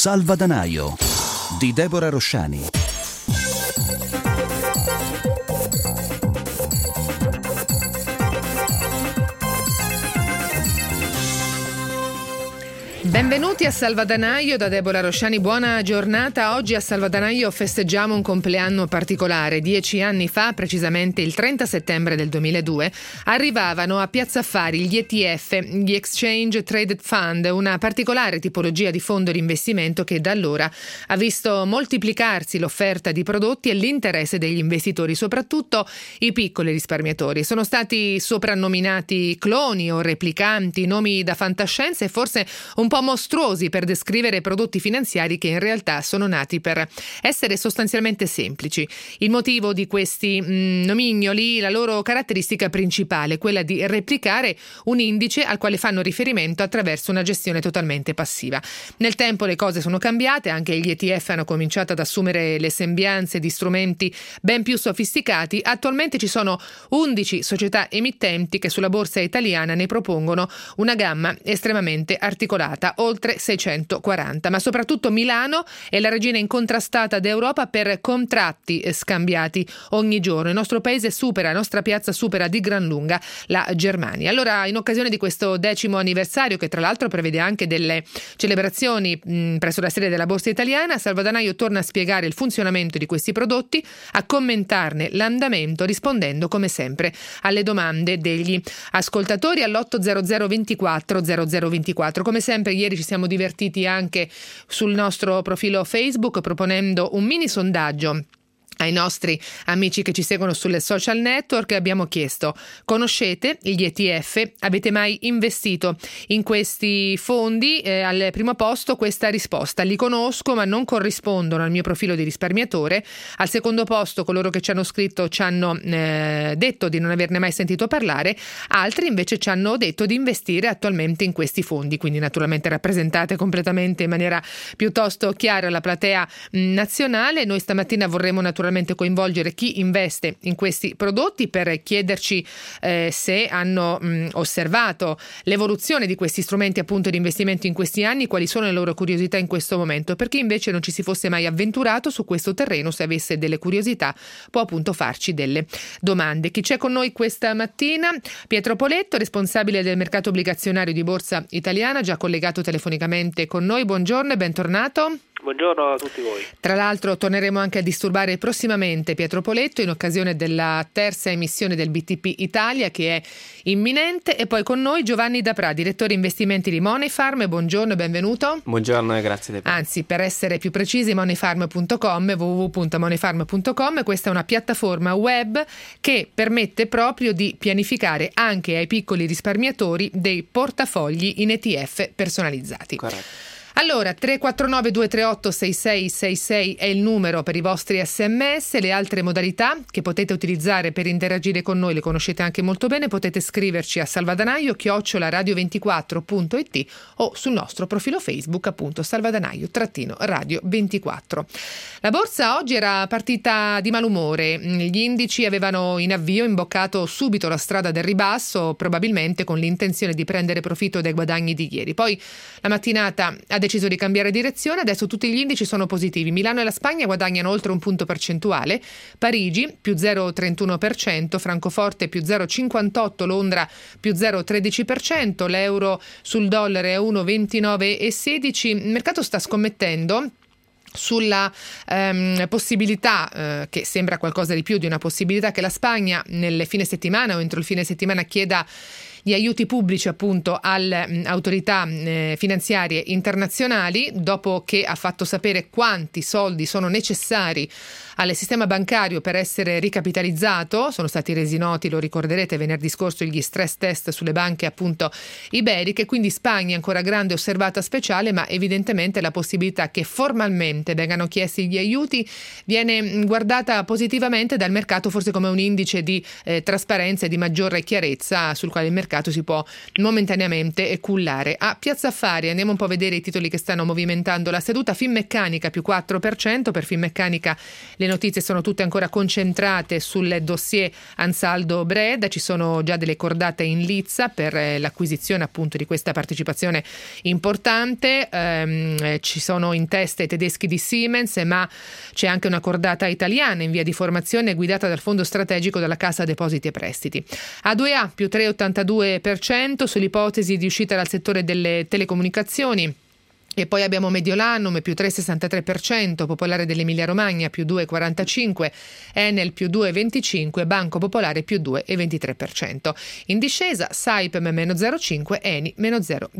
Salvadanaio di Deborah Rosciani. Benvenuti a Salvadanaio da Deborah Rosciani, buona giornata. Oggi a Salvadanaio festeggiamo un compleanno particolare. 10 anni fa, precisamente il 30 settembre del 2002, arrivavano a Piazza Affari gli ETF, gli Exchange Traded Fund, una particolare tipologia di fondo di investimento che da allora ha visto moltiplicarsi l'offerta di prodotti e l'interesse degli investitori, soprattutto i piccoli risparmiatori. Sono stati soprannominati cloni o replicanti, nomi da fantascienza e forse un po' mostruosi per descrivere prodotti finanziari che in realtà sono nati per essere sostanzialmente semplici. Il motivo di questi nomignoli, la loro caratteristica principale, quella di replicare un indice al quale fanno riferimento attraverso una gestione totalmente passiva. Nel tempo le cose sono cambiate, anche gli ETF hanno cominciato ad assumere le sembianze di strumenti ben più sofisticati. Attualmente ci sono 11 società emittenti che sulla borsa italiana ne propongono una gamma estremamente articolata, oltre 640, ma soprattutto Milano è la regina incontrastata d'Europa per contratti scambiati ogni giorno. Il nostro paese la nostra piazza supera di gran lunga la Germania. Allora, in occasione di questo 10° anniversario, che tra l'altro prevede anche delle celebrazioni presso la sede della Borsa Italiana, Salvadanaio torna a spiegare il funzionamento di questi prodotti, a commentarne l'andamento, rispondendo come sempre alle domande degli ascoltatori all'800 24 0024. Come sempre, ieri ci siamo divertiti anche sul nostro profilo Facebook proponendo un mini sondaggio ai nostri amici che ci seguono sulle social network. Abbiamo chiesto: conoscete gli ETF? Avete mai investito in questi fondi? Al primo posto questa risposta: li conosco ma non corrispondono al mio profilo di risparmiatore. Al secondo posto coloro che ci hanno scritto ci hanno detto di non averne mai sentito parlare. Altri invece ci hanno detto di investire attualmente in questi fondi, quindi naturalmente rappresentate completamente in maniera piuttosto chiara la platea nazionale. Noi stamattina vorremmo naturalmente coinvolgere chi investe in questi prodotti per chiederci se hanno osservato l'evoluzione di questi strumenti appunto di investimento in questi anni, quali sono le loro curiosità in questo momento. Per chi invece non ci si fosse mai avventurato su questo terreno, se avesse delle curiosità può appunto farci delle domande. Chi c'è con noi questa mattina? Pietro Poletto, responsabile del mercato obbligazionario di Borsa Italiana, già collegato telefonicamente con noi. Buongiorno e bentornato. Buongiorno a tutti voi. Tra l'altro torneremo anche a disturbare prossimamente Pietro Poletto in occasione della terza emissione del BTP Italia che è imminente. E poi con noi Giovanni Dapra, direttore investimenti di Moneyfarm. Buongiorno e benvenuto. Buongiorno e grazie. Anzi, per essere più precisi, moneyfarm.com, www.moneyfarm.com. Questa è una piattaforma web che permette proprio di pianificare anche ai piccoli risparmiatori dei portafogli in ETF personalizzati. Corretto. Allora, 349 238 6666 è il numero per i vostri sms. Le altre modalità che potete utilizzare per interagire con noi le conoscete anche molto bene. Potete scriverci a salvadanaio@radio24.it o sul nostro profilo Facebook, appunto Salvadanaio-radio24. La borsa oggi era partita di malumore. Gli indici avevano in avvio imboccato subito la strada del ribasso, probabilmente con l'intenzione di prendere profitto dai guadagni di ieri. Poi la mattinata ha deciso di cambiare direzione, adesso tutti gli indici sono positivi. Milano e la Spagna guadagnano oltre un punto percentuale, Parigi più 0,31%, Francoforte più 0,58%, Londra più 0,13%, l'euro sul dollaro è 1,29,16. Il mercato sta scommettendo sulla possibilità, che sembra qualcosa di più di una possibilità, che la Spagna nel fine settimana o entro il fine settimana chieda gli aiuti pubblici appunto alle autorità finanziarie internazionali, dopo che ha fatto sapere quanti soldi sono necessari al sistema bancario per essere ricapitalizzato. Sono stati resi noti, lo ricorderete, venerdì scorso gli stress test sulle banche appunto iberiche, quindi Spagna ancora grande osservata speciale, ma evidentemente la possibilità che formalmente vengano chiesti gli aiuti viene guardata positivamente dal mercato, forse come un indice di trasparenza e di maggiore chiarezza sul quale il mercato mercato si può momentaneamente cullare. A Piazza Affari andiamo un po' a vedere i titoli che stanno movimentando la seduta. Finmeccanica più 4%, per Finmeccanica le notizie sono tutte ancora concentrate sul dossier Ansaldo Breda, ci sono già delle cordate in lizza per l'acquisizione appunto di questa partecipazione importante, ci sono in testa i tedeschi di Siemens, ma c'è anche una cordata italiana in via di formazione guidata dal fondo strategico della Cassa Depositi e Prestiti. A2A più 3,82% sull'ipotesi di uscita dal settore delle telecomunicazioni. E poi abbiamo Mediolanum più 3,63%, Popolare dell'Emilia Romagna più 2,45%, Enel più 2,25%, Banco Popolare più 2,23%. In discesa Saipem meno 0,5%, Eni meno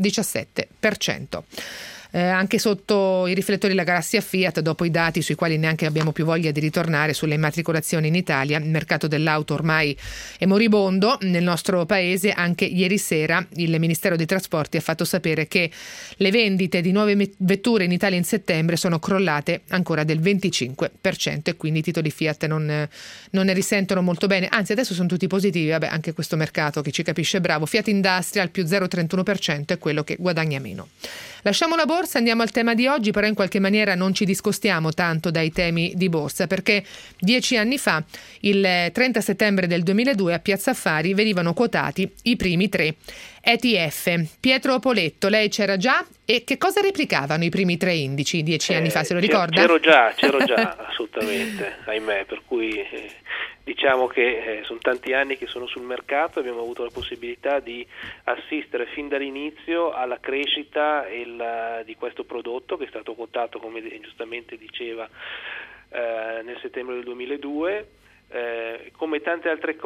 0,17%. Anche sotto i riflettori la galassia Fiat, dopo i dati sui quali neanche abbiamo più voglia di ritornare sulle immatricolazioni in Italia. Il mercato dell'auto ormai è moribondo nel nostro paese. Anche ieri sera il Ministero dei Trasporti ha fatto sapere che le vendite di nuove vetture in Italia in settembre sono crollate ancora del 25% e quindi i titoli Fiat non ne risentono molto bene, anzi adesso sono tutti positivi. Vabbè, anche questo mercato che ci capisce bravo. Fiat Industrial più 0,31% è quello che guadagna meno. Lasciamo la borsa, andiamo al tema di oggi, però in qualche maniera non ci discostiamo tanto dai temi di borsa, perché 10 anni fa, il 30 settembre del 2002, a Piazza Affari venivano quotati i primi 3 ETF. Pietro Poletto, lei c'era già, e che cosa replicavano i primi 3 indici 10 anni fa, se lo ricorda? C'ero già assolutamente, ahimè, per cui diciamo che sono tanti anni che sono sul mercato, abbiamo avuto la possibilità di assistere fin dall'inizio alla crescita di questo prodotto che è stato quotato, come giustamente diceva, nel settembre del 2002. Come tante altre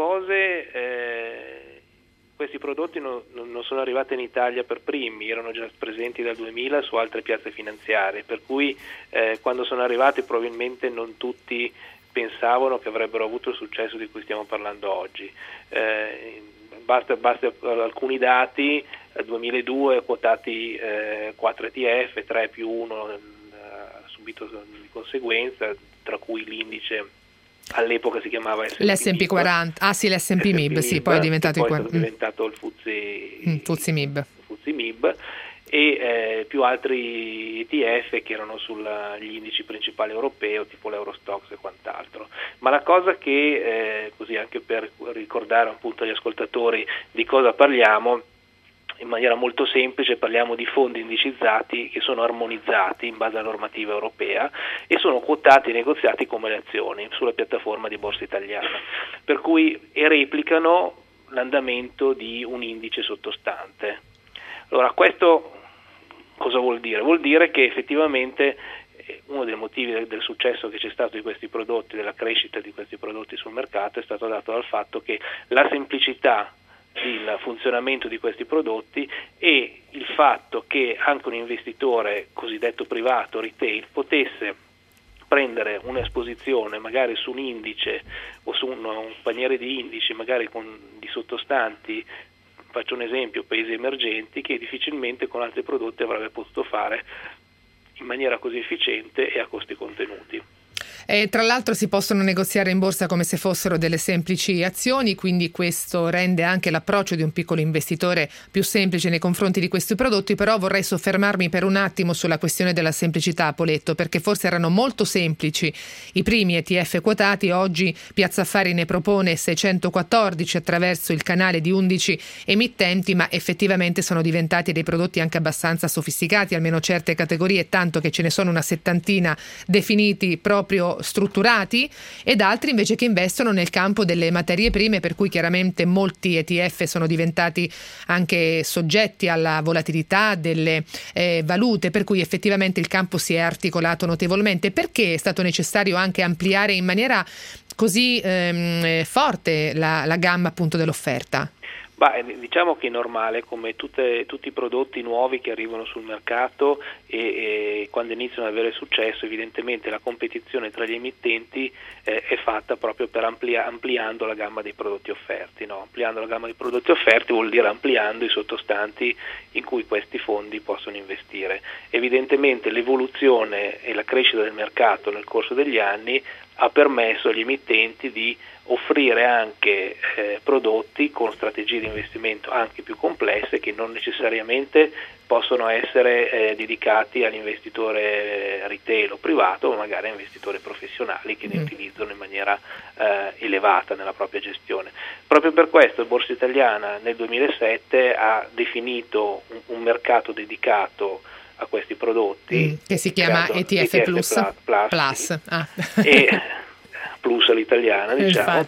cose, questi prodotti non sono arrivati in Italia per primi, erano già presenti dal 2000 su altre piazze finanziarie, per cui quando sono arrivati probabilmente non tutti pensavano che avrebbero avuto il successo di cui stiamo parlando oggi. Basta alcuni dati: 2002 quotati 4 ETF, 3 più 1 subito di conseguenza, tra cui l'indice all'epoca si chiamava l'S&P 40, l'S&P MIB, sì, poi è diventato il FTSE MIB e più altri ETF che erano sugli indici principali europei, tipo l'Eurostoxx e quant'altro. Ma la cosa che, così anche per ricordare appunto agli ascoltatori di cosa parliamo, in maniera molto semplice parliamo di fondi indicizzati che sono armonizzati in base alla normativa europea e sono quotati e negoziati come le azioni sulla piattaforma di Borsa Italiana, per cui replicano l'andamento di un indice sottostante. Allora, questo cosa vuol dire? Vuol dire che effettivamente uno dei motivi del successo che c'è stato di questi prodotti, della crescita di questi prodotti sul mercato, è stato dato dal fatto che la semplicità il funzionamento di questi prodotti e il fatto che anche un investitore cosiddetto privato, retail, potesse prendere un'esposizione magari su un indice o su un paniere di indici magari di sottostanti, faccio un esempio, paesi emergenti, che difficilmente con altri prodotti avrebbe potuto fare in maniera così efficiente e a costi contenuti. Tra l'altro si possono negoziare in borsa come se fossero delle semplici azioni, quindi questo rende anche l'approccio di un piccolo investitore più semplice nei confronti di questi prodotti. Però vorrei soffermarmi per un attimo sulla questione della semplicità, Poletto, perché forse erano molto semplici i primi ETF quotati. Oggi Piazza Affari ne propone 614 attraverso il canale di 11 emittenti, ma effettivamente sono diventati dei prodotti anche abbastanza sofisticati, almeno certe categorie, tanto che ce ne sono una settantina definiti proprio strutturati, ed altri invece che investono nel campo delle materie prime, per cui chiaramente molti ETF sono diventati anche soggetti alla volatilità delle valute, per cui effettivamente il campo si è articolato notevolmente. Perché è stato necessario anche ampliare in maniera così forte la gamma appunto dell'offerta? Diciamo che è normale, come tutti i prodotti nuovi che arrivano sul mercato e quando iniziano ad avere successo, evidentemente la competizione tra gli emittenti è fatta proprio per ampliando la gamma dei prodotti offerti, no? Ampliando la gamma dei prodotti offerti vuol dire ampliando i sottostanti in cui questi fondi possono investire. Evidentemente l'evoluzione e la crescita del mercato nel corso degli anni ha permesso agli emittenti di offrire anche prodotti con strategie di investimento anche più complesse, che non necessariamente possono essere dedicati all'investitore retail o privato, ma magari a investitori professionali che ne utilizzano in maniera elevata nella propria gestione. Proprio per questo Borsa Italiana nel 2007 ha definito un mercato dedicato a questi prodotti, che si chiama ETF Plus. E Plus all'italiana, diciamo,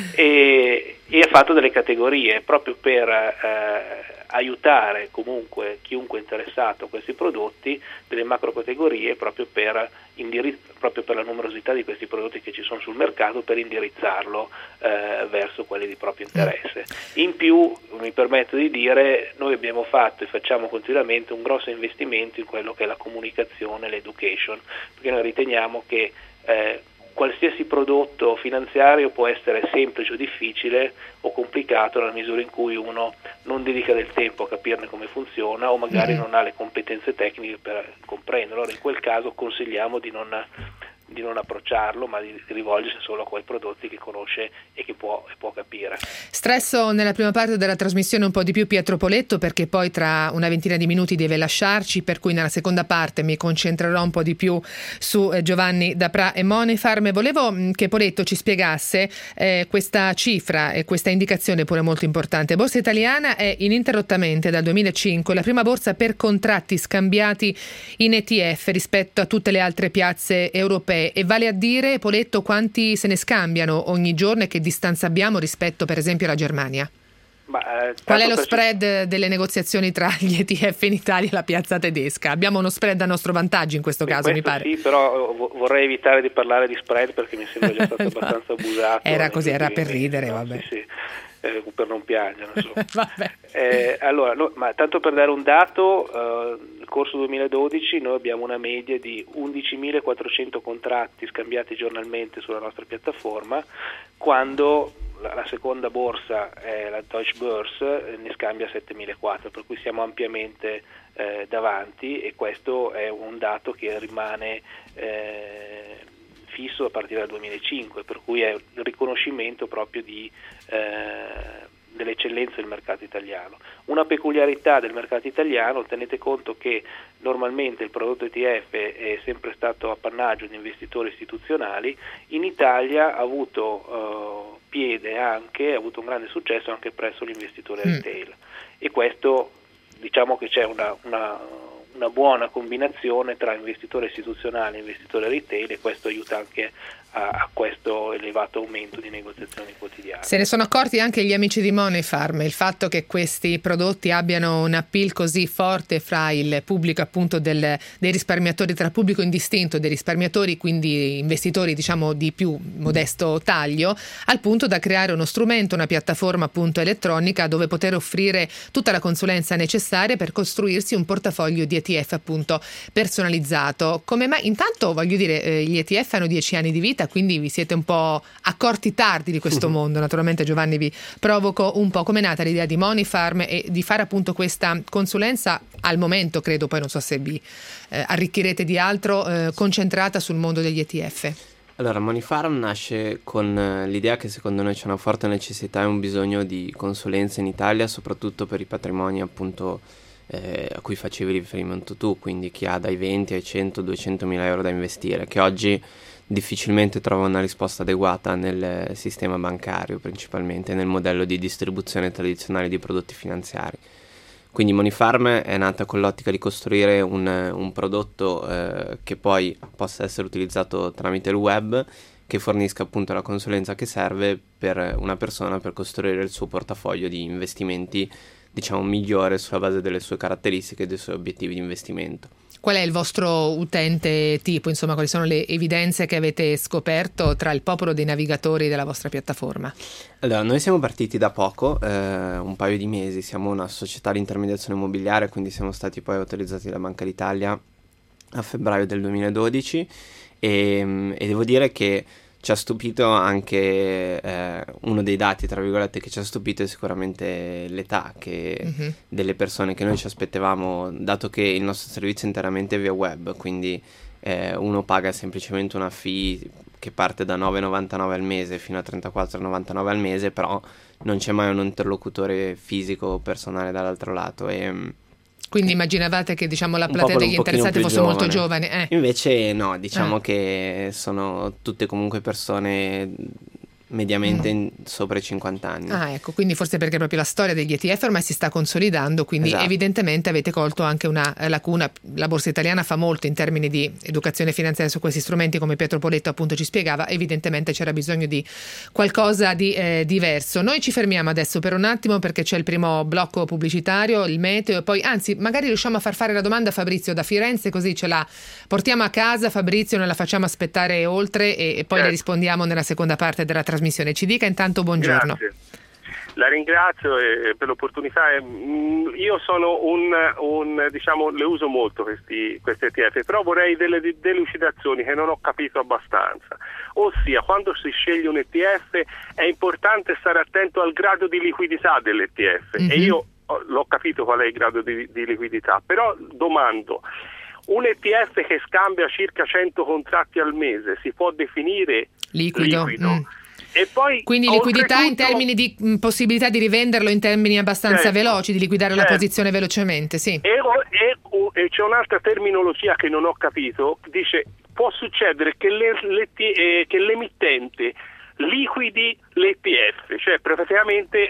e ha fatto delle categorie proprio per aiutare comunque chiunque interessato a questi prodotti, delle macro categorie proprio per la numerosità di questi prodotti che ci sono sul mercato, per indirizzarlo verso quelli di proprio interesse. In più, mi permetto di dire, noi abbiamo fatto e facciamo continuamente un grosso investimento in quello che è la comunicazione, l'education, perché noi riteniamo che qualsiasi prodotto finanziario può essere semplice o difficile o complicato nella misura in cui uno non dedica del tempo a capirne come funziona o magari non ha le competenze tecniche per comprenderlo. Allora in quel caso consigliamo di non approcciarlo, ma di rivolgersi solo a quei prodotti che conosce e che può capire. Stresso nella prima parte della trasmissione un po' di più Pietro Poletto, perché poi tra una ventina di minuti deve lasciarci, per cui nella seconda parte mi concentrerò un po' di più su Giovanni Dapra e Moneyfarm. Volevo che Poletto ci spiegasse questa cifra e questa indicazione pure molto importante. Borsa Italiana è ininterrottamente dal 2005 la prima borsa per contratti scambiati in ETF rispetto a tutte le altre piazze europee. E vale a dire, Poletto, quanti se ne scambiano ogni giorno e che distanza abbiamo rispetto per esempio alla Germania? Qual è lo spread delle negoziazioni tra gli ETF in Italia e la piazza tedesca? Abbiamo uno spread a nostro vantaggio in questo caso, mi pare. Sì, però vorrei evitare di parlare di spread perché mi sembra già stato abbastanza abusato. Era così, era per ridere, no? Vabbè. Sì. Per non piangere, vabbè. Allora, ma tanto per dare un dato, nel corso 2012 noi abbiamo una media di 11.400 contratti scambiati giornalmente sulla nostra piattaforma, quando la seconda borsa, la Deutsche Börse, ne scambia 7.400, per cui siamo ampiamente davanti, e questo è un dato che rimane fisso a partire dal 2005, per cui è il riconoscimento proprio dell'eccellenza del mercato italiano. Una peculiarità del mercato italiano: tenete conto che normalmente il prodotto ETF è sempre stato appannaggio di investitori istituzionali, in Italia ha avuto ha avuto un grande successo anche presso l'investitore retail, e questo, diciamo che c'è una buona combinazione tra investitore istituzionale e investitore retail, e questo aiuta anche a questo elevato aumento di negoziazioni quotidiane. Se ne sono accorti anche gli amici di Moneyfarm, il fatto che questi prodotti abbiano un appeal così forte fra il pubblico, appunto dei risparmiatori, tra pubblico indistinto dei risparmiatori, quindi investitori diciamo di più modesto taglio, al punto da creare uno strumento, una piattaforma appunto elettronica dove poter offrire tutta la consulenza necessaria per costruirsi un portafoglio di ETF appunto personalizzato. Come mai? Intanto voglio dire, gli ETF hanno 10 anni di vita, quindi vi siete un po' accorti tardi di questo mondo. Naturalmente, Giovanni, vi provoco un po'. Come è nata l'idea di Moneyfarm e di fare appunto questa consulenza, al momento credo, poi non so se vi arricchirete di altro, concentrata sul mondo degli ETF? Allora, Moneyfarm nasce con l'idea che secondo noi c'è una forte necessità e un bisogno di consulenza in Italia, soprattutto per i patrimoni appunto a cui facevi riferimento tu, quindi chi ha dai 20 ai 100, 200 mila euro da investire, che oggi difficilmente trova una risposta adeguata nel sistema bancario, principalmente nel modello di distribuzione tradizionale di prodotti finanziari. Quindi Moneyfarm è nata con l'ottica di costruire un prodotto che poi possa essere utilizzato tramite il web, che fornisca appunto la consulenza che serve per una persona per costruire il suo portafoglio di investimenti, diciamo, migliore sulla base delle sue caratteristiche e dei suoi obiettivi di investimento. Qual è il vostro utente tipo? Insomma, quali sono le evidenze che avete scoperto tra il popolo dei navigatori della vostra piattaforma? Allora, noi siamo partiti da poco, un paio di mesi, siamo una società di intermediazione immobiliare, quindi siamo stati poi autorizzati dalla Banca d'Italia a febbraio del 2012 e devo dire che ci ha stupito anche uno dei dati, tra virgolette, che ci ha stupito è sicuramente l'età delle persone che noi ci aspettavamo, dato che il nostro servizio è interamente via web, quindi uno paga semplicemente una fee che parte da 9,99 al mese fino a 34,99 al mese, però non c'è mai un interlocutore fisico o personale dall'altro lato. Quindi immaginavate che, diciamo, la platea degli interessati fosse molto giovane. Invece no, diciamo che sono tutte comunque persone mediamente sopra i 50 anni. Ecco, quindi forse perché proprio la storia degli ETF ormai si sta consolidando, quindi evidentemente avete colto anche una lacuna. La Borsa Italiana fa molto in termini di educazione finanziaria su questi strumenti, come Pietro Poletto appunto ci spiegava. Evidentemente c'era bisogno di qualcosa di diverso. Noi ci fermiamo adesso per un attimo perché c'è il primo blocco pubblicitario, il meteo, e poi anzi magari riusciamo a far fare la domanda a Fabrizio da Firenze, così ce la portiamo a casa, Fabrizio, non la facciamo aspettare oltre e poi le rispondiamo nella seconda parte della trasmissione. Ci dica intanto buongiorno. Grazie. La ringrazio per l'opportunità. Io sono diciamo, le uso molto questi ETF, però vorrei delle delucidazioni che non ho capito abbastanza. Ossia, quando si sceglie un ETF è importante stare attento al grado di liquidità dell'ETF, e io l'ho capito qual è il grado di liquidità, però domando: un ETF che scambia circa 100 contratti al mese si può definire liquido? E poi, quindi liquidità in termini di possibilità di rivenderlo in termini abbastanza veloci, di liquidare la posizione velocemente, sì. E c'è un'altra terminologia che non ho capito, dice può succedere che l'emittente liquidi l'ETF, cioè praticamente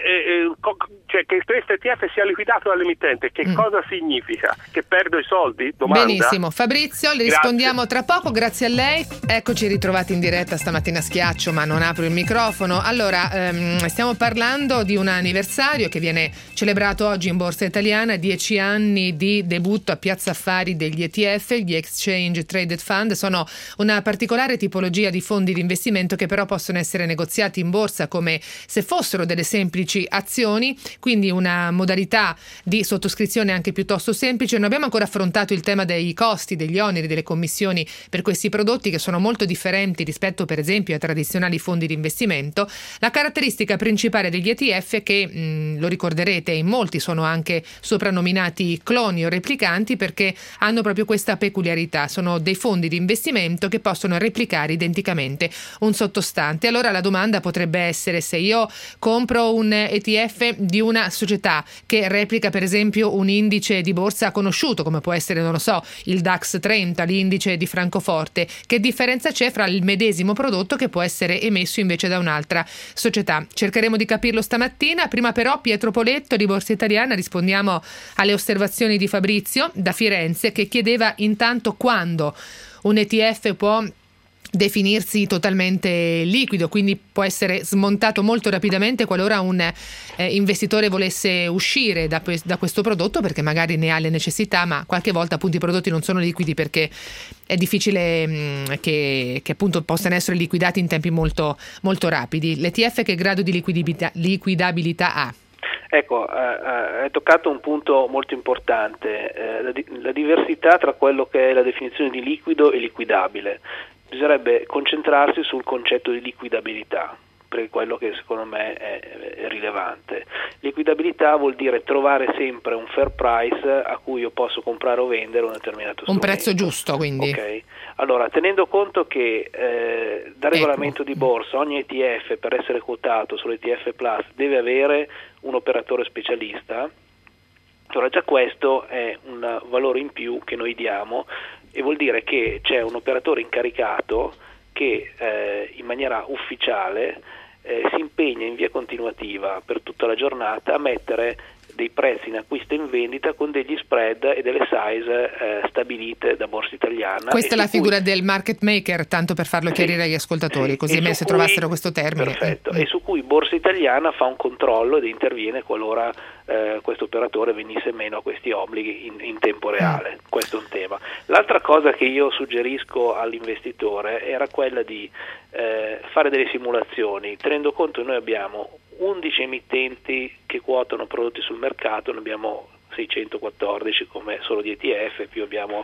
che questo ETF sia liquidato dall'emittente. Che cosa significa? Che perdo i soldi? Domanda. Benissimo, Fabrizio, le rispondiamo tra poco, grazie a lei. Eccoci ritrovati in diretta stamattina a schiaccio, ma non apro il microfono. Allora, stiamo parlando di un anniversario che viene celebrato oggi in Borsa Italiana, 10 anni di debutto a Piazza Affari degli ETF, gli Exchange Traded Fund. Sono una particolare tipologia di fondi di investimento che però possono essere negoziati in borsa come se fossero delle semplici azioni, quindi una modalità di sottoscrizione anche piuttosto semplice. Non abbiamo ancora affrontato il tema dei costi, degli oneri, delle commissioni per questi prodotti, che sono molto differenti rispetto per esempio ai tradizionali fondi di investimento. La caratteristica principale degli ETF è che, lo ricorderete, in molti sono anche soprannominati cloni o replicanti perché hanno proprio questa peculiarità. Sono dei fondi di investimento che possono replicare identicamente un sottostante. Allora la domanda potrebbe essere: se io compro un ETF di una società che replica per esempio un indice di borsa conosciuto, come può essere, non lo so, il DAX 30, l'indice di Francoforte, che differenza c'è fra il medesimo prodotto che può essere emesso invece da un'altra società? Cercheremo di capirlo stamattina. Prima però Pietro Poletto di Borsa Italiana, rispondiamo alle osservazioni di Fabrizio da Firenze, che chiedeva intanto quando un ETF può definirsi totalmente liquido, quindi può essere smontato molto rapidamente qualora un investitore volesse uscire da questo prodotto perché magari ne ha le necessità, ma qualche volta appunto i prodotti non sono liquidi perché è difficile che appunto possano essere liquidati in tempi molto, molto rapidi. L'ETF che grado di liquidabilità ha? Ecco, hai toccato un punto molto importante, la diversità tra quello che è la definizione di liquido e liquidabile. Bisognerebbe concentrarsi sul concetto di liquidabilità, perché è quello che secondo me è rilevante. Liquidabilità vuol dire trovare sempre un fair price a cui io posso comprare o vendere un determinato strumento. Un prezzo giusto, quindi. Ok. Allora, tenendo conto che da regolamento di borsa ogni ETF, per essere quotato sull'ETF Plus, deve avere un operatore specialista, allora già questo è un valore in più che noi diamo, e vuol dire che c'è un operatore incaricato che in maniera ufficiale si impegna in via continuativa per tutta la giornata a mettere dei prezzi in acquisto e in vendita con degli spread e delle size stabilite da Borsa Italiana. Questa è la figura del market maker, tanto per farlo chiarire agli ascoltatori, così se trovassero questo termine. Perfetto, e su cui Borsa Italiana fa un controllo ed interviene qualora questo operatore venisse meno a questi obblighi in tempo reale. Questo è un tema. L'altra cosa che io suggerisco all'investitore era quella di fare delle simulazioni, tenendo conto che noi abbiamo 11 emittenti che quotano prodotti sul mercato, ne abbiamo 614 come solo di ETF, più abbiamo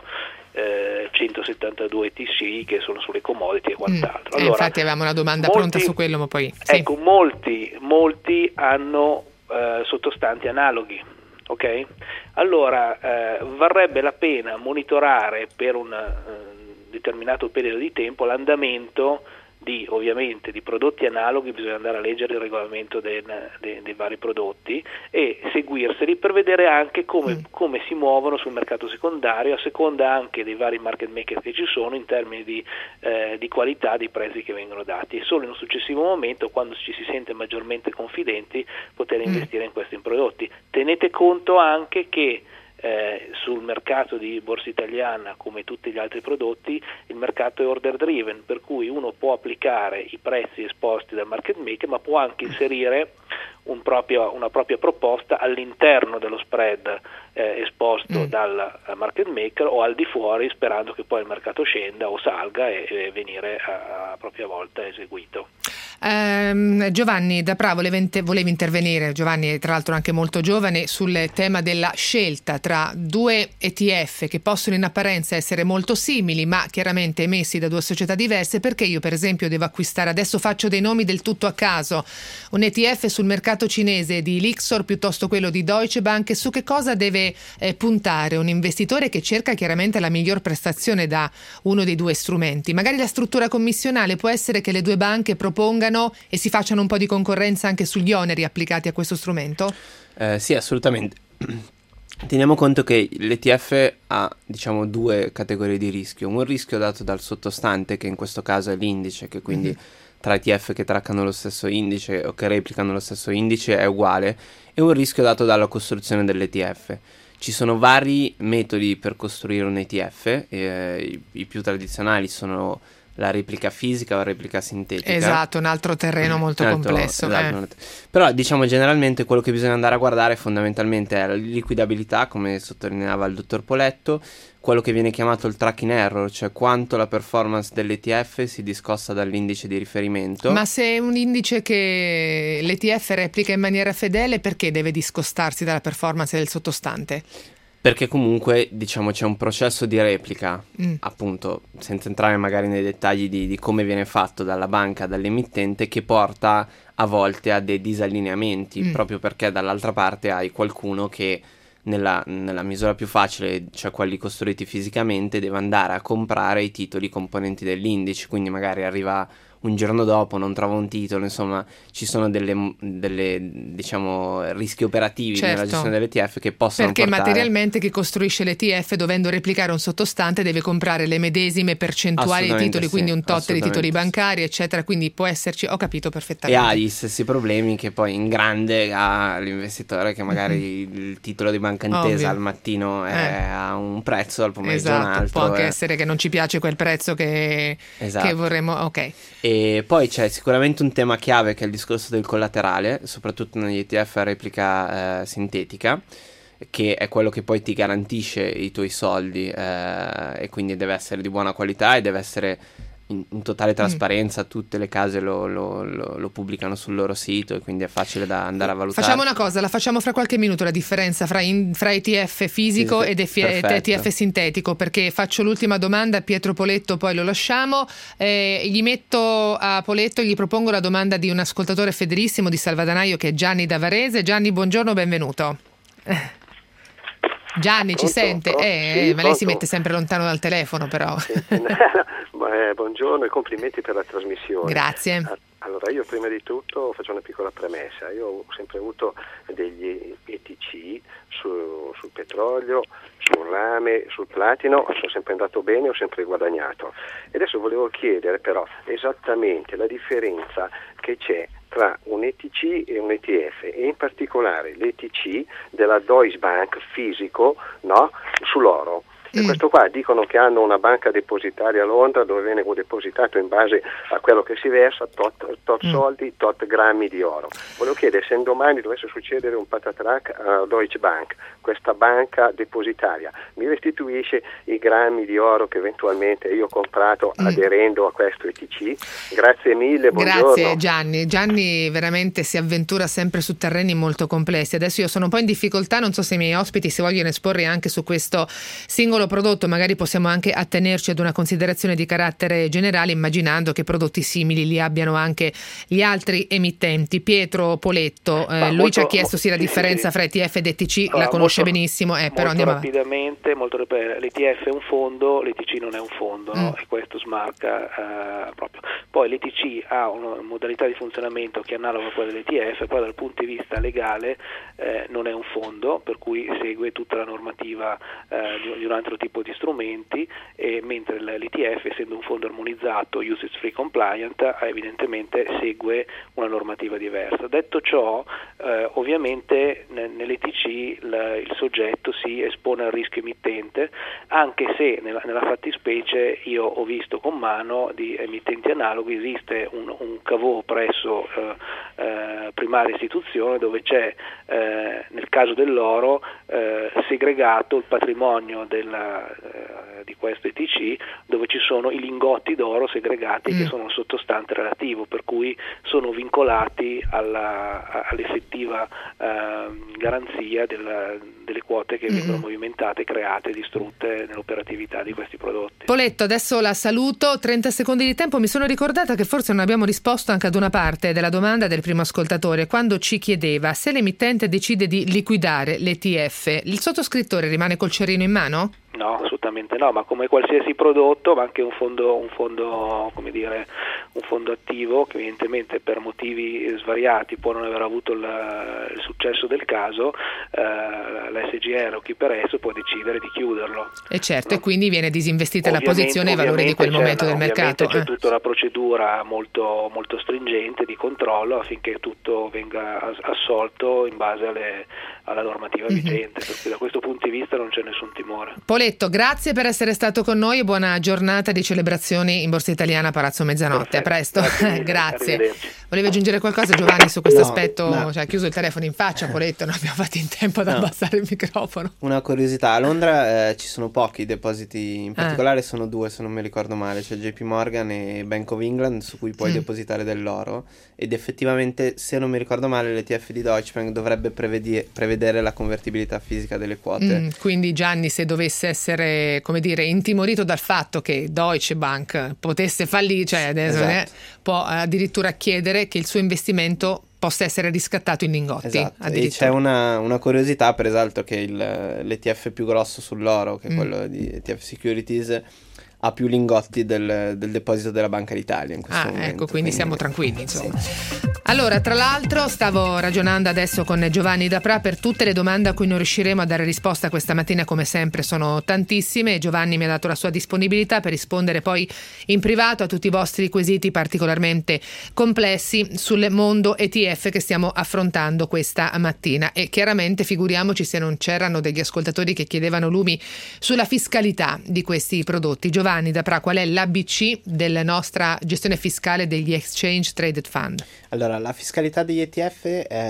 172 ETC che sono sulle commodity e quant'altro. Allora, infatti avevamo una domanda pronta su quello, ma poi sì. Ecco, molti hanno sottostanti analoghi, ok? Allora varrebbe la pena monitorare per un determinato periodo di tempo l'andamento ovviamente di prodotti analoghi, bisogna andare a leggere il regolamento dei vari prodotti e seguirseli per vedere anche come si muovono sul mercato secondario, a seconda anche dei vari market maker che ci sono in termini di qualità dei prezzi che vengono dati, e solo in un successivo momento, quando ci si sente maggiormente confidenti, poter investire in questi prodotti. Tenete conto anche che sul mercato di borsa italiana, come tutti gli altri prodotti, il mercato è order driven, per cui uno può applicare i prezzi esposti dal market maker, ma può anche inserire una propria proposta all'interno dello spread esposto dal market maker o al di fuori, sperando che poi il mercato scenda o salga e venire a propria volta eseguito. Giovanni Dapra, volevi intervenire. Giovanni è tra l'altro anche molto giovane, sul tema della scelta tra due ETF che possono in apparenza essere molto simili ma chiaramente emessi da due società diverse. Perché io per esempio devo acquistare, adesso faccio dei nomi del tutto a caso, un ETF sul mercato cinese di Lyxor piuttosto quello di Deutsche Bank? Su che cosa deve puntare un investitore che cerca chiaramente la miglior prestazione da uno dei due strumenti? Magari la struttura commissionale, può essere che le due banche propongano e si facciano un po' di concorrenza anche sugli oneri applicati a questo strumento? Sì, assolutamente. Teniamo conto che l'ETF ha, diciamo, due categorie di rischio. Un rischio dato dal sottostante, che in questo caso è l'indice, che quindi tra ETF che traccano lo stesso indice o che replicano lo stesso indice è uguale, e un rischio dato dalla costruzione dell'ETF. Ci sono vari metodi per costruire un ETF, i più tradizionali sono la replica fisica o la replica sintetica. Esatto, un altro terreno molto complesso. Esatto. Però diciamo generalmente quello che bisogna andare a guardare fondamentalmente è la liquidabilità, come sottolineava il dottor Poletto, quello che viene chiamato il tracking error, cioè quanto la performance dell'ETF si discosta dall'indice di riferimento. Ma se è un indice che l'ETF replica in maniera fedele, perché deve discostarsi dalla performance del sottostante? Perché comunque, diciamo, c'è un processo di replica, appunto, senza entrare magari nei dettagli di come viene fatto dalla banca, dall'emittente, che porta a volte a dei disallineamenti, proprio perché dall'altra parte hai qualcuno che nella misura più facile, cioè quelli costruiti fisicamente, deve andare a comprare i titoli componenti dell'indice, quindi magari arriva un giorno dopo, non trova un titolo, insomma ci sono delle diciamo rischi operativi nella gestione dell'ETF che possono perché materialmente chi costruisce l'ETF, dovendo replicare un sottostante, deve comprare le medesime percentuali di titoli, quindi un tot di titoli bancari eccetera, quindi può esserci, ho capito perfettamente, e ha gli stessi problemi che poi in grande ha l'investitore, che magari il titolo di Banca Intesa al mattino ha un prezzo, al pomeriggio un altro, può anche essere che non ci piace quel prezzo che vorremmo, ok. E poi c'è sicuramente un tema chiave, che è il discorso del collaterale, soprattutto negli ETF a replica sintetica, che è quello che poi ti garantisce i tuoi soldi, e quindi deve essere di buona qualità e deve essere in totale trasparenza. Tutte le case lo pubblicano sul loro sito e quindi è facile da andare a valutare. Facciamo una cosa, la facciamo fra qualche minuto, la differenza fra ETF fisico ed ETF sintetico, perché faccio l'ultima domanda a Pietro Poletto, poi lo lasciamo, gli metto a Poletto, gli propongo la domanda di un ascoltatore fedelissimo di Salvadanaio, che è Gianni da Varese. Gianni, buongiorno, benvenuto. Gianni, ci sente? Sì, ma lei si mette sempre lontano dal telefono, però. Sì. Buongiorno e complimenti per la trasmissione. Grazie. Allora, io prima di tutto faccio una piccola premessa. Io ho sempre avuto degli ETC sul petrolio, sul rame, sul platino, sono sempre andato bene, ho sempre guadagnato. E adesso volevo chiedere però esattamente la differenza che c'è tra un ETC e un ETF, e in particolare l'ETC della Deutsche Bank fisico, no, sull'oro. E questo qua dicono che hanno una banca depositaria a Londra dove viene depositato in base a quello che si versa, tot soldi, tot grammi di oro. Volevo chiedere se domani dovesse succedere un patatrac a Deutsche Bank, questa banca depositaria mi restituisce i grammi di oro che eventualmente io ho comprato aderendo a questo ETC? Grazie mille, buongiorno. Grazie Gianni. Gianni veramente si avventura sempre su terreni molto complessi. Adesso io sono un po' in difficoltà, non so se i miei ospiti si vogliono esporre anche su questo singolo singolo prodotto magari possiamo anche attenerci ad una considerazione di carattere generale, immaginando che prodotti simili li abbiano anche gli altri emittenti. Pietro Poletto, lui ci ha chiesto la differenza fra ETF ed ETC, la conosce benissimo, però andiamo rapidamente. L'ETF è un fondo, l'ETC non è un fondo, no? E questo smarca proprio. Poi l'ETC ha una modalità di funzionamento che è analoga a quella dell'ETF, poi dal punto di vista legale non è un fondo, per cui segue tutta la normativa di un altro tipo di strumenti, mentre l'ETF, essendo un fondo armonizzato, UCITS free compliant, evidentemente segue una normativa diversa. Detto ciò, ovviamente nell'ETC il soggetto si espone al rischio emittente, anche se nella fattispecie io ho visto con mano di emittenti analoghi, esiste un cavò presso primaria istituzione dove c'è nel caso dell'oro segregato il patrimonio di questo ETC, dove ci sono i lingotti d'oro segregati che sono il sottostante relativo, per cui sono vincolati all'effettiva garanzia delle quote che vengono movimentate, create, distrutte nell'operatività di questi prodotti. Poletto, adesso la saluto, 30 secondi di tempo. Mi sono ricordata che forse non abbiamo risposto anche ad una parte della domanda del primo ascoltatore, quando ci chiedeva se l'emittente decide di liquidare l'ETF, il sottoscrittore rimane col cerino in mano? No, assolutamente no, ma come qualsiasi prodotto, ma anche un fondo attivo che evidentemente per motivi svariati può non aver avuto il successo del caso, l'SGR o chi per esso può decidere di chiuderlo. E certo, e quindi viene disinvestita la posizione e i valori di quel momento del mercato. C'è tutta una procedura molto, molto stringente di controllo affinché tutto venga assolto in base alla normativa vigente, per cui da questo punto di vista non c'è nessun timore. Poletto, grazie per essere stato con noi e buona giornata di celebrazioni in Borsa Italiana Palazzo Mezzanotte. Perfetto. A presto. Grazie. Volevi aggiungere qualcosa, Giovanni, su questo aspetto? Cioè, ha chiuso il telefono in faccia, Poletto, non abbiamo fatto in tempo ad abbassare il microfono. Una curiosità, a Londra ci sono pochi depositi, in particolare sono due se non mi ricordo male, c'è JP Morgan e Bank of England su cui puoi depositare dell'oro, ed effettivamente, se non mi ricordo male, l'ETF di Deutsche Bank dovrebbe prevedere la convertibilità fisica delle quote. Quindi Gianni, se dovesse essere, come dire, intimorito dal fatto che Deutsche Bank potesse fallire, cioè adesso può addirittura chiedere che il suo investimento possa essere riscattato in lingotti. Esatto. E c'è una curiosità, per esempio, che l'ETF più grosso sull'oro, che è quello di ETF Securities, ha più lingotti del deposito della Banca d'Italia in questo momento. Ecco, quindi siamo tranquilli, insomma. Sì. Allora, tra l'altro, stavo ragionando adesso con Giovanni Dapra per tutte le domande a cui non riusciremo a dare risposta questa mattina, come sempre sono tantissime. Giovanni mi ha dato la sua disponibilità per rispondere poi in privato a tutti i vostri quesiti particolarmente complessi sul mondo ETF che stiamo affrontando questa mattina, e chiaramente figuriamoci se non c'erano degli ascoltatori che chiedevano lumi sulla fiscalità di questi prodotti. Giovanni Dapra, qual è l'ABC della nostra gestione fiscale degli Exchange Traded Fund? Allora, la fiscalità degli ETF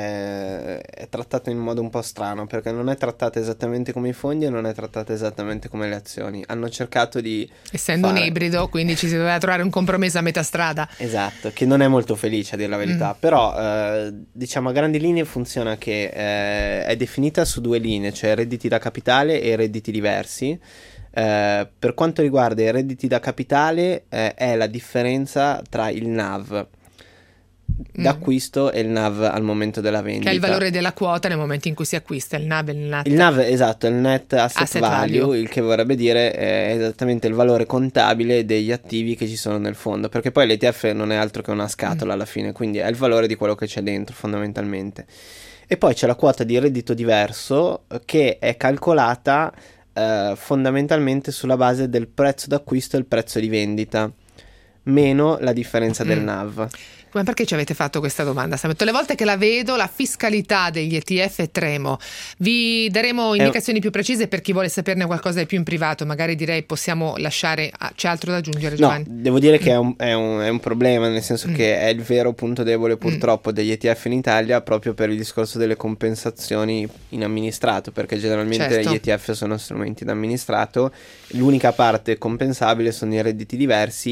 è trattata in modo un po' strano, perché non è trattata esattamente come i fondi e non è trattata esattamente come le azioni. Hanno cercato di Essendo un ibrido, quindi ci si doveva trovare un compromesso a metà strada. Esatto, che non è molto felice a dire la verità, però diciamo a grandi linee funziona che è definita su due linee, cioè redditi da capitale e redditi diversi. Per quanto riguarda i redditi da capitale è la differenza tra il NAV d'acquisto e il NAV al momento della vendita, che è il valore della quota nel momento in cui si acquista. Il NAV è il NAV, esatto, il Net Asset Value, il che vorrebbe dire è esattamente il valore contabile degli attivi che ci sono nel fondo, perché poi l'ETF non è altro che una scatola alla fine, quindi è il valore di quello che c'è dentro fondamentalmente. E poi c'è la quota di reddito diverso che è calcolata fondamentalmente sulla base del prezzo d'acquisto e il prezzo di vendita meno la differenza del NAV. Ma perché ci avete fatto questa domanda? Tutte le volte che la vedo, la fiscalità degli ETF tremo. Vi daremo indicazioni più precise per chi vuole saperne qualcosa di più in privato. Magari direi possiamo lasciare. C'è altro da aggiungere, Giovanni? No, devo dire che è un problema, nel senso che è il vero punto debole purtroppo degli ETF in Italia, proprio per il discorso delle compensazioni in amministrato, perché generalmente gli ETF sono strumenti da amministrato, l'unica parte compensabile sono i redditi diversi,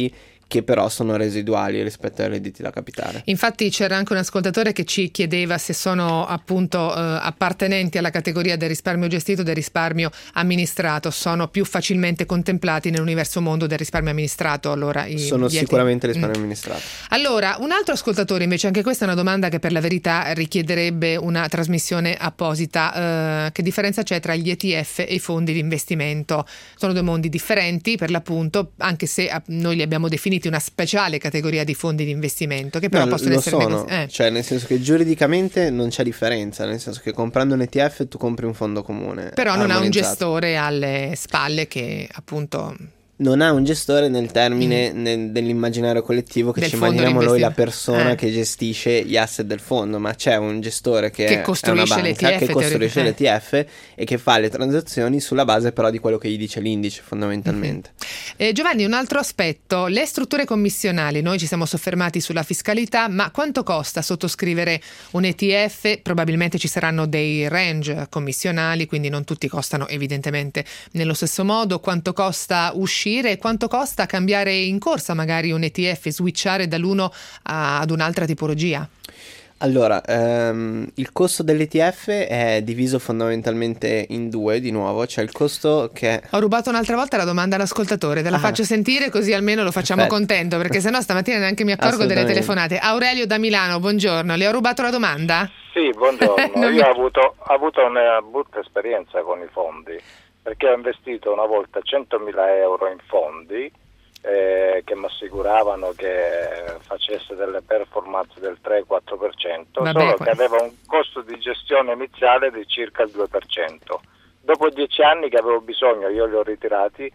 che però sono residuali rispetto ai redditi da capitale. Infatti c'era anche un ascoltatore che ci chiedeva se sono appunto appartenenti alla categoria del risparmio gestito, del risparmio amministrato, sono più facilmente contemplati nell'universo mondo del risparmio amministrato. Allora sono sicuramente risparmio amministrato. Allora, un altro ascoltatore invece, anche questa è una domanda che per la verità richiederebbe una trasmissione apposita. Che differenza c'è tra gli ETF e i fondi di investimento? Sono due mondi differenti per l'appunto, anche se noi li abbiamo definiti una speciale categoria di fondi di investimento che però possono essere cioè nel senso che giuridicamente non c'è differenza, nel senso che comprando un ETF tu compri un fondo comune però non ha un gestore alle spalle che appunto non ha un gestore nel termine dell'immaginario collettivo che ci immaginiamo noi la persona che gestisce gli asset del fondo, ma c'è un gestore che costruisce è una banca che costruisce l'ETF e che fa le transazioni sulla base però di quello che gli dice l'indice fondamentalmente. Giovanni, un altro aspetto, le strutture commissionali, noi ci siamo soffermati sulla fiscalità, ma quanto costa sottoscrivere un ETF? Probabilmente ci saranno dei range commissionali, quindi non tutti costano evidentemente nello stesso modo. Quanto costa uscire e quanto costa cambiare in corsa magari un ETF, switchare dall'uno ad un'altra tipologia? Allora, il costo dell'ETF è diviso fondamentalmente in due, di nuovo, c'è il costo che... Ho rubato un'altra volta la domanda all'ascoltatore, te la faccio sentire così almeno lo facciamo contento, perché sennò stamattina neanche mi accorgo delle telefonate. Aurelio da Milano, buongiorno, le ho rubato la domanda? Sì, buongiorno, io ho avuto una brutta esperienza con i fondi, perché ho investito una volta 100.000 euro in fondi che mi assicuravano che facesse delle performance del 3-4%, solo che aveva un costo di gestione iniziale di circa il 2%. Dopo 10 anni che avevo bisogno, io li ho ritirato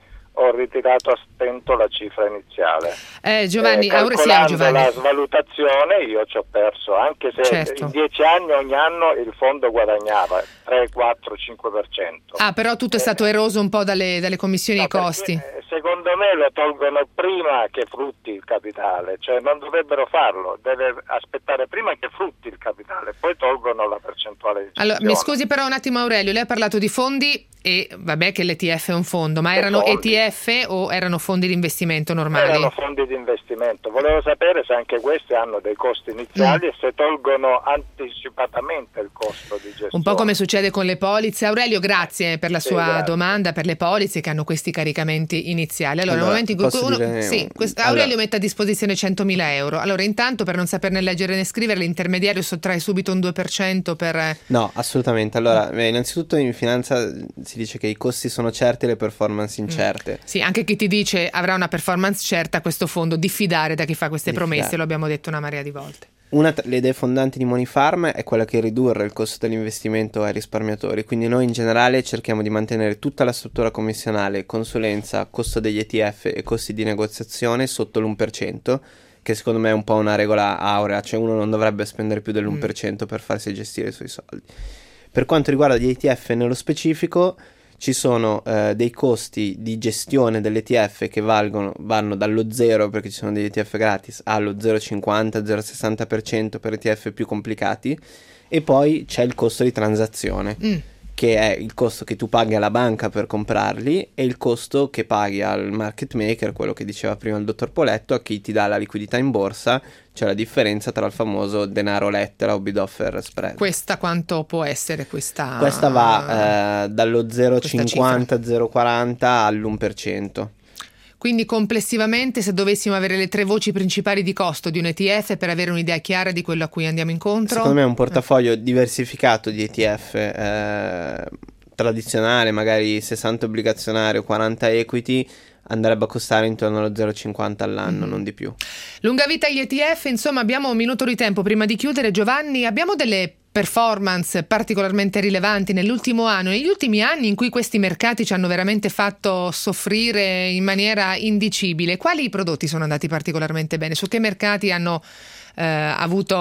a stento la cifra iniziale. Giovanni, calcolando Giovanni. la svalutazione io ci ho perso, anche se in 10 anni ogni anno il fondo guadagnava 3, 4, 5%. Però tutto è stato eroso un po' dalle commissioni e ai costi. Secondo me lo tolgono prima che frutti il capitale, cioè non dovrebbero farlo, deve aspettare prima che frutti il capitale, poi tolgono la percentuale di gestione. Allora, mi scusi però un attimo Aurelio, lei ha parlato di fondi e vabbè che l'ETF è un fondo, ma erano ETF o erano fondi di investimento normali? Erano fondi di investimento, volevo sapere se anche questi hanno dei costi iniziali e se tolgono anticipatamente il costo di gestione. Un po' come succede con le polizze. Aurelio, grazie per la sua domanda, per le polizze che hanno questi caricamenti iniziali. Allora, nel momento in cui Aurelio mette a disposizione 100.000 euro, allora intanto per non saperne leggere né scrivere l'intermediario sottrae subito un 2% per... No, assolutamente. Allora, innanzitutto in finanza si dice che i costi sono certi e le performance incerte. Sì, anche chi ti dice avrà una performance certa, questo fondo, diffidare da chi fa queste promesse, lo abbiamo detto una marea di volte. Una delle idee fondanti di Money Farm è quella che ridurre il costo dell'investimento ai risparmiatori, quindi noi in generale cerchiamo di mantenere tutta la struttura commissionale, consulenza, costo degli ETF e costi di negoziazione sotto l'1%, che secondo me è un po' una regola aurea, cioè uno non dovrebbe spendere più dell'1% per farsi gestire i suoi soldi. Per quanto riguarda gli ETF nello specifico, ci sono dei costi di gestione dell'ETF che vanno dallo 0, perché ci sono degli ETF gratis, allo 0,50-0,60% per ETF più complicati, e poi c'è il costo di transazione, che è il costo che tu paghi alla banca per comprarli e il costo che paghi al market maker, quello che diceva prima il dottor Poletto, a chi ti dà la liquidità in borsa, cioè la differenza tra il famoso denaro lettera o bid offer spread. Questa quanto può essere questa? Questa va dallo 0,50-0,40 all'1%. Quindi complessivamente, se dovessimo avere le tre voci principali di costo di un ETF per avere un'idea chiara di quello a cui andiamo incontro? Secondo me è un portafoglio diversificato di ETF tradizionale, magari 60 obbligazionario, 40 equity, andrebbe a costare intorno allo 0,50 all'anno, non di più. Lunga vita agli ETF, insomma abbiamo un minuto di tempo prima di chiudere. Giovanni, abbiamo delle performance particolarmente rilevanti nell'ultimo anno, negli ultimi anni in cui questi mercati ci hanno veramente fatto soffrire in maniera indicibile? Quali prodotti sono andati particolarmente bene? Su che mercati hanno avuto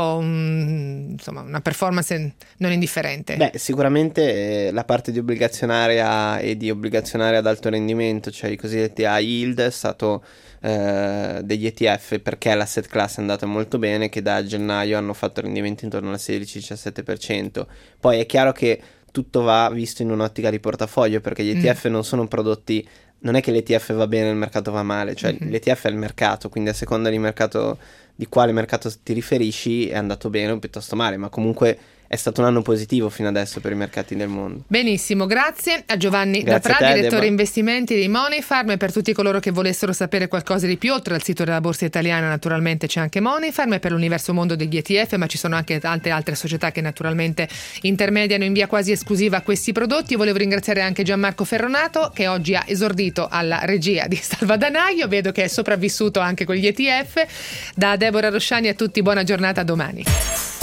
una performance non indifferente? Beh, sicuramente la parte di obbligazionaria e di obbligazionaria ad alto rendimento, cioè i cosiddetti high yield, è stato degli ETF, perché l'asset class è andata molto bene, che da gennaio hanno fatto rendimenti intorno al 16-17%. Poi è chiaro che tutto va visto in un'ottica di portafoglio, perché gli ETF non sono prodotti non è che l'ETF va bene e il mercato va male, cioè l'ETF è il mercato, quindi a seconda di quale mercato ti riferisci è andato bene o piuttosto male, ma comunque è stato un anno positivo fino adesso per i mercati del mondo. Benissimo, grazie a Giovanni Grazie Dapra, a te, direttore Debra. Investimenti di Moneyfarm, e per tutti coloro che volessero sapere qualcosa di più, oltre al sito della Borsa Italiana naturalmente c'è anche Moneyfarm, e per l'universo mondo degli ETF, ma ci sono anche tante altre società che naturalmente intermediano in via quasi esclusiva questi prodotti. Io volevo ringraziare anche Gianmarco Ferronato, che oggi ha esordito alla regia di Salvadanaio, vedo che è sopravvissuto anche con gli ETF. Da Deborah Rosciani a tutti, buona giornata, a domani.